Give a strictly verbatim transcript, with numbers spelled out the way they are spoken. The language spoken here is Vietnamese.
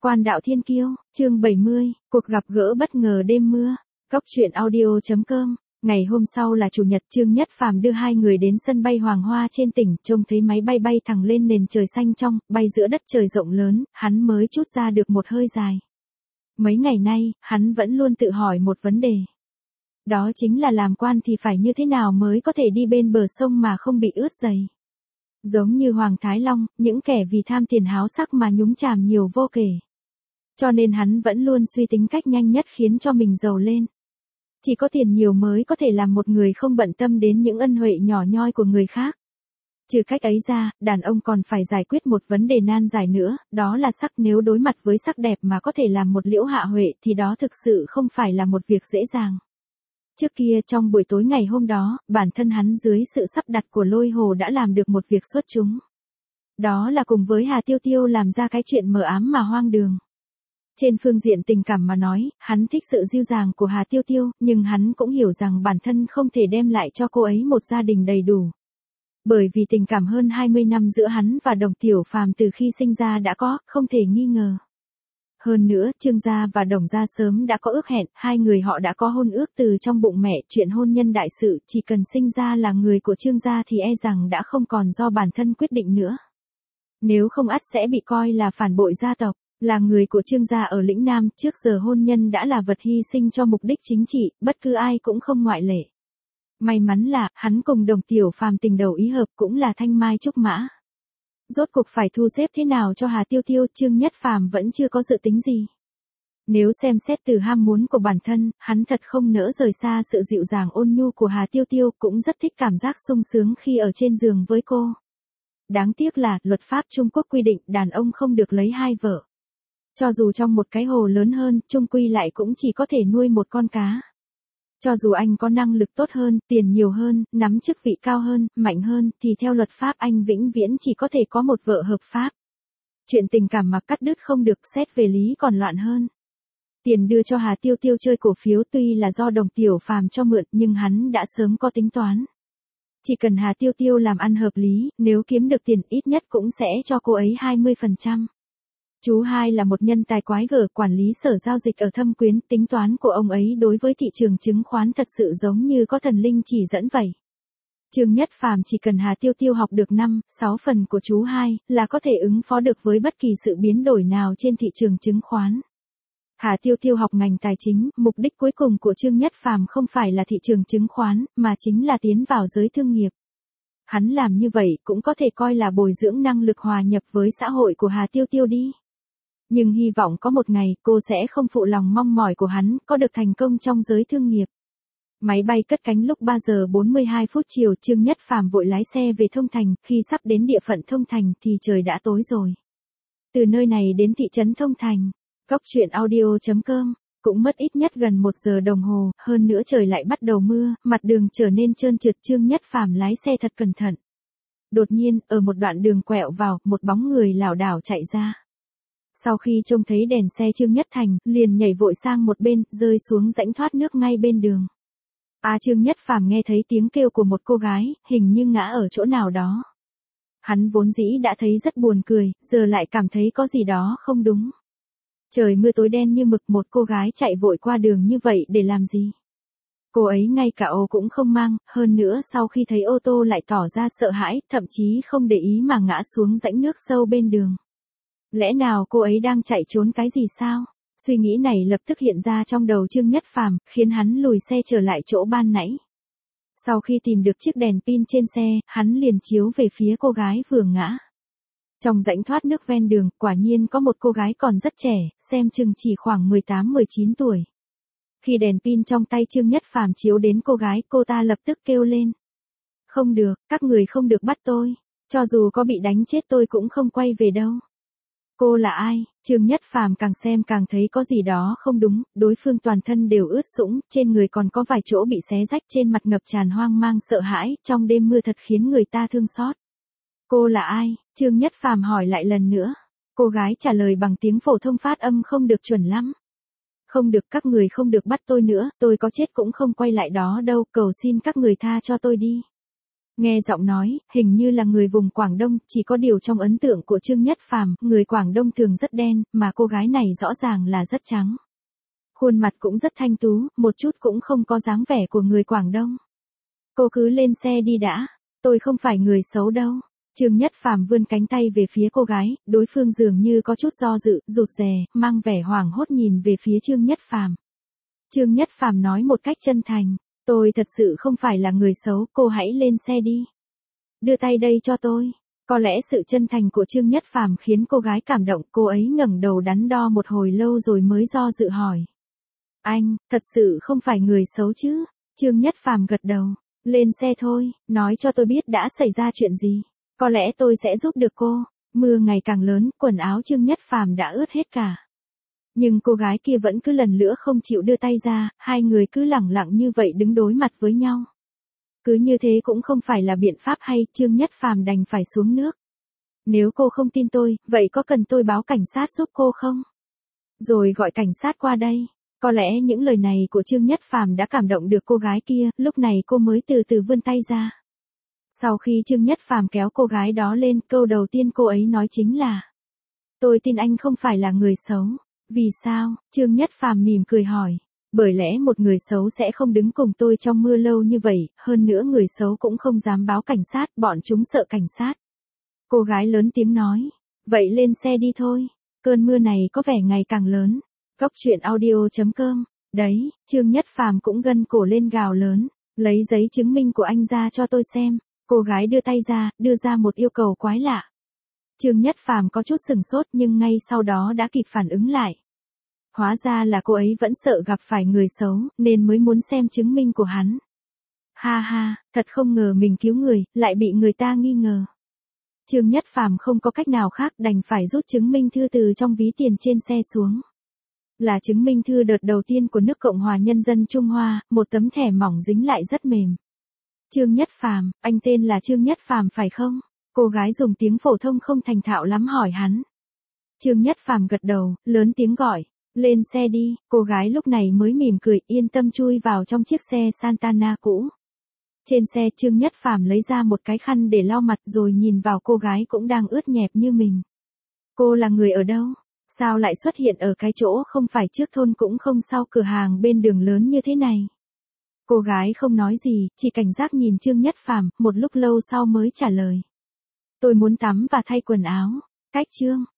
Quan đạo thiên kiêu, chương bảy mươi, cuộc gặp gỡ bất ngờ đêm mưa. Cóc truyện audio chấm com. Ngày hôm sau là chủ nhật, Trương Nhất Phàm đưa hai người đến sân bay Hoàng Hoa trên tỉnh, trông thấy máy bay bay thẳng lên nền trời xanh trong, bay giữa đất trời rộng lớn, hắn mới trút ra được một hơi dài. Mấy ngày nay, hắn vẫn luôn tự hỏi một vấn đề. Đó chính là làm quan thì phải như thế nào mới có thể đi bên bờ sông mà không bị ướt giày. Giống như Hoàng Thái Long, những kẻ vì tham tiền háo sắc mà nhúng chàm nhiều vô kể. Cho nên hắn vẫn luôn suy tính cách nhanh nhất khiến cho mình giàu lên. Chỉ có tiền nhiều mới có thể làm một người không bận tâm đến những ân huệ nhỏ nhoi của người khác. Trừ cách ấy ra, đàn ông còn phải giải quyết một vấn đề nan giải nữa, đó là sắc. Nếu đối mặt với sắc đẹp mà có thể làm một Liễu Hạ Huệ thì đó thực sự không phải là một việc dễ dàng. Trước kia trong buổi tối ngày hôm đó, bản thân hắn dưới sự sắp đặt của Lôi Hồ đã làm được một việc xuất chúng. Đó là cùng với Hà Tiêu Tiêu làm ra cái chuyện mờ ám mà hoang đường. Trên phương diện tình cảm mà nói, hắn thích sự dịu dàng của Hà Tiêu Tiêu, nhưng hắn cũng hiểu rằng bản thân không thể đem lại cho cô ấy một gia đình đầy đủ. Bởi vì tình cảm hơn hai mươi năm giữa hắn và Đồng Tiểu Phàm từ khi sinh ra đã có, không thể nghi ngờ. Hơn nữa, Trương gia và Đồng gia sớm đã có ước hẹn, hai người họ đã có hôn ước từ trong bụng mẹ, chuyện hôn nhân đại sự, chỉ cần sinh ra là người của Trương gia thì e rằng đã không còn do bản thân quyết định nữa. Nếu không ắt sẽ bị coi là phản bội gia tộc, là người của Trương gia ở lĩnh Nam, trước giờ hôn nhân đã là vật hy sinh cho mục đích chính trị, bất cứ ai cũng không ngoại lệ. May mắn là, hắn cùng Đồng Tiểu Phàm tình đầu ý hợp cũng là thanh mai trúc mã. Rốt cuộc phải thu xếp thế nào cho Hà Tiêu Tiêu, Trương Nhất Phàm vẫn chưa có dự tính gì. Nếu xem xét từ ham muốn của bản thân, hắn thật không nỡ rời xa sự dịu dàng ôn nhu của Hà Tiêu Tiêu, cũng rất thích cảm giác sung sướng khi ở trên giường với cô. Đáng tiếc là, luật pháp Trung Quốc quy định đàn ông không được lấy hai vợ. Cho dù trong một cái hồ lớn hơn, chung quy lại cũng chỉ có thể nuôi một con cá. Cho dù anh có năng lực tốt hơn, tiền nhiều hơn, nắm chức vị cao hơn, mạnh hơn, thì theo luật pháp anh vĩnh viễn chỉ có thể có một vợ hợp pháp. Chuyện tình cảm mà cắt đứt không được, xét về lý còn loạn hơn. Tiền đưa cho Hà Tiêu Tiêu chơi cổ phiếu tuy là do Đồng Tiểu Phàm cho mượn, nhưng hắn đã sớm có tính toán. Chỉ cần Hà Tiêu Tiêu làm ăn hợp lý, nếu kiếm được tiền ít nhất cũng sẽ cho cô ấy hai mươi phần trăm. Chú hai là một nhân tài quái gở, quản lý sở giao dịch ở Thâm Quyến, tính toán của ông ấy đối với thị trường chứng khoán thật sự giống như có thần linh chỉ dẫn vậy. Trương Nhất Phàm chỉ cần Hà Tiêu Tiêu học được năm, sáu phần của chú hai, là có thể ứng phó được với bất kỳ sự biến đổi nào trên thị trường chứng khoán. Hà Tiêu Tiêu học ngành tài chính, mục đích cuối cùng của Trương Nhất Phàm không phải là thị trường chứng khoán, mà chính là tiến vào giới thương nghiệp. Hắn làm như vậy cũng có thể coi là bồi dưỡng năng lực hòa nhập với xã hội của Hà Tiêu Tiêu đi. Nhưng hy vọng có một ngày cô sẽ không phụ lòng mong mỏi của hắn, có được thành công trong giới thương nghiệp. Máy bay cất cánh lúc ba giờ bốn mươi hai phút chiều, Trương Nhất Phàm vội lái xe về Thông Thành, khi sắp đến địa phận Thông Thành thì trời đã tối rồi. Từ nơi này đến thị trấn Thông Thành, cóc truyện audio chấm com, cũng mất ít nhất gần một giờ đồng hồ, hơn nữa trời lại bắt đầu mưa, mặt đường trở nên trơn trượt. Trương Nhất Phàm lái xe thật cẩn thận. Đột nhiên, ở một đoạn đường quẹo vào, một bóng người lảo đảo chạy ra. Sau khi trông thấy đèn xe Trương Nhất Thành, liền nhảy vội sang một bên, rơi xuống rãnh thoát nước ngay bên đường. À Trương Nhất Phàm nghe thấy tiếng kêu của một cô gái, hình như ngã ở chỗ nào đó. Hắn vốn dĩ đã thấy rất buồn cười, giờ lại cảm thấy có gì đó không đúng. Trời mưa tối đen như mực, một cô gái chạy vội qua đường như vậy để làm gì? Cô ấy ngay cả ô cũng không mang, hơn nữa sau khi thấy ô tô lại tỏ ra sợ hãi, thậm chí không để ý mà ngã xuống rãnh nước sâu bên đường. Lẽ nào cô ấy đang chạy trốn cái gì sao? Suy nghĩ này lập tức hiện ra trong đầu Trương Nhất Phàm, khiến hắn lùi xe trở lại chỗ ban nãy. Sau khi tìm được chiếc đèn pin trên xe, hắn liền chiếu về phía cô gái vừa ngã. Trong rãnh thoát nước ven đường, quả nhiên có một cô gái còn rất trẻ, xem chừng chỉ khoảng mười tám mười chín tuổi. Khi đèn pin trong tay Trương Nhất Phàm chiếu đến cô gái, cô ta lập tức kêu lên. Không được, các người không được bắt tôi. Cho dù có bị đánh chết tôi cũng không quay về đâu. Cô là ai? Trương Nhất Phàm càng xem càng thấy có gì đó không đúng, đối phương toàn thân đều ướt sũng, trên người còn có vài chỗ bị xé rách, trên mặt ngập tràn hoang mang sợ hãi, trong đêm mưa thật khiến người ta thương xót. Cô là ai? Trương Nhất Phàm hỏi lại lần nữa. Cô gái trả lời bằng tiếng phổ thông phát âm không được chuẩn lắm. Không được, các người không được bắt tôi nữa, tôi có chết cũng không quay lại đó đâu, cầu xin các người tha cho tôi đi. Nghe giọng nói, hình như là người vùng Quảng Đông, chỉ có điều trong ấn tượng của Trương Nhất Phàm, người Quảng Đông thường rất đen, mà cô gái này rõ ràng là rất trắng. Khuôn mặt cũng rất thanh tú, một chút cũng không có dáng vẻ của người Quảng Đông. Cô cứ lên xe đi đã, tôi không phải người xấu đâu. Trương Nhất Phàm vươn cánh tay về phía cô gái, đối phương dường như có chút do dự, rụt rè, mang vẻ hoảng hốt nhìn về phía Trương Nhất Phàm. Trương Nhất Phàm nói một cách chân thành, tôi thật sự không phải là người xấu, cô hãy lên xe đi. Đưa tay đây cho tôi. Có lẽ sự chân thành của Trương Nhất Phàm khiến cô gái cảm động, cô ấy ngẩng đầu đắn đo một hồi lâu rồi mới do dự hỏi. Anh, thật sự không phải người xấu chứ? Trương Nhất Phàm gật đầu, lên xe thôi, nói cho tôi biết đã xảy ra chuyện gì. Có lẽ tôi sẽ giúp được cô. Mưa ngày càng lớn, quần áo Trương Nhất Phàm đã ướt hết cả. Nhưng cô gái kia vẫn cứ lần nữa không chịu đưa tay ra, hai người cứ lẳng lặng như vậy đứng đối mặt với nhau. Cứ như thế cũng không phải là biện pháp hay, Trương Nhất Phàm đành phải xuống nước. Nếu cô không tin tôi, vậy có cần tôi báo cảnh sát giúp cô không? Rồi gọi cảnh sát qua đây. Có lẽ những lời này của Trương Nhất Phàm đã cảm động được cô gái kia, lúc này cô mới từ từ vươn tay ra. Sau khi Trương Nhất Phàm kéo cô gái đó lên, câu đầu tiên cô ấy nói chính là: tôi tin anh không phải là người xấu. Vì sao? Trương Nhất Phàm mỉm cười hỏi. Bởi lẽ một người xấu sẽ không đứng cùng tôi trong mưa lâu như vậy, hơn nữa người xấu cũng không dám báo cảnh sát, bọn chúng sợ cảnh sát. Cô gái lớn tiếng nói. Vậy lên xe đi thôi. Cơn mưa này có vẻ ngày càng lớn. Cóc truyện audio chấm com. Đấy, Trương Nhất Phàm cũng gân cổ lên gào lớn. Lấy giấy chứng minh của anh ra cho tôi xem. Cô gái đưa tay ra, đưa ra một yêu cầu quái lạ. Trương Nhất Phàm có chút sừng sốt nhưng ngay sau đó đã kịp phản ứng lại. Hóa ra là cô ấy vẫn sợ gặp phải người xấu, nên mới muốn xem chứng minh của hắn. Ha ha, thật không ngờ mình cứu người, lại bị người ta nghi ngờ. Trương Nhất Phàm không có cách nào khác, đành phải rút chứng minh thư từ trong ví tiền trên xe xuống. Là chứng minh thư đợt đầu tiên của nước Cộng hòa Nhân dân Trung Hoa, một tấm thẻ mỏng dính lại rất mềm. Trương Nhất Phàm, anh tên là Trương Nhất Phàm phải không? Cô gái dùng tiếng phổ thông không thành thạo lắm hỏi hắn. Trương Nhất Phàm gật đầu, lớn tiếng gọi. Lên xe đi, cô gái lúc này mới mỉm cười, yên tâm chui vào trong chiếc xe Santana cũ. Trên xe Trương Nhất Phàm lấy ra một cái khăn để lau mặt rồi nhìn vào cô gái cũng đang ướt nhẹp như mình. Cô là người ở đâu? Sao lại xuất hiện ở cái chỗ không phải trước thôn cũng không sau cửa hàng bên đường lớn như thế này? Cô gái không nói gì, chỉ cảnh giác nhìn Trương Nhất Phàm, một lúc lâu sau mới trả lời. Tôi muốn tắm và thay quần áo. Cách Trương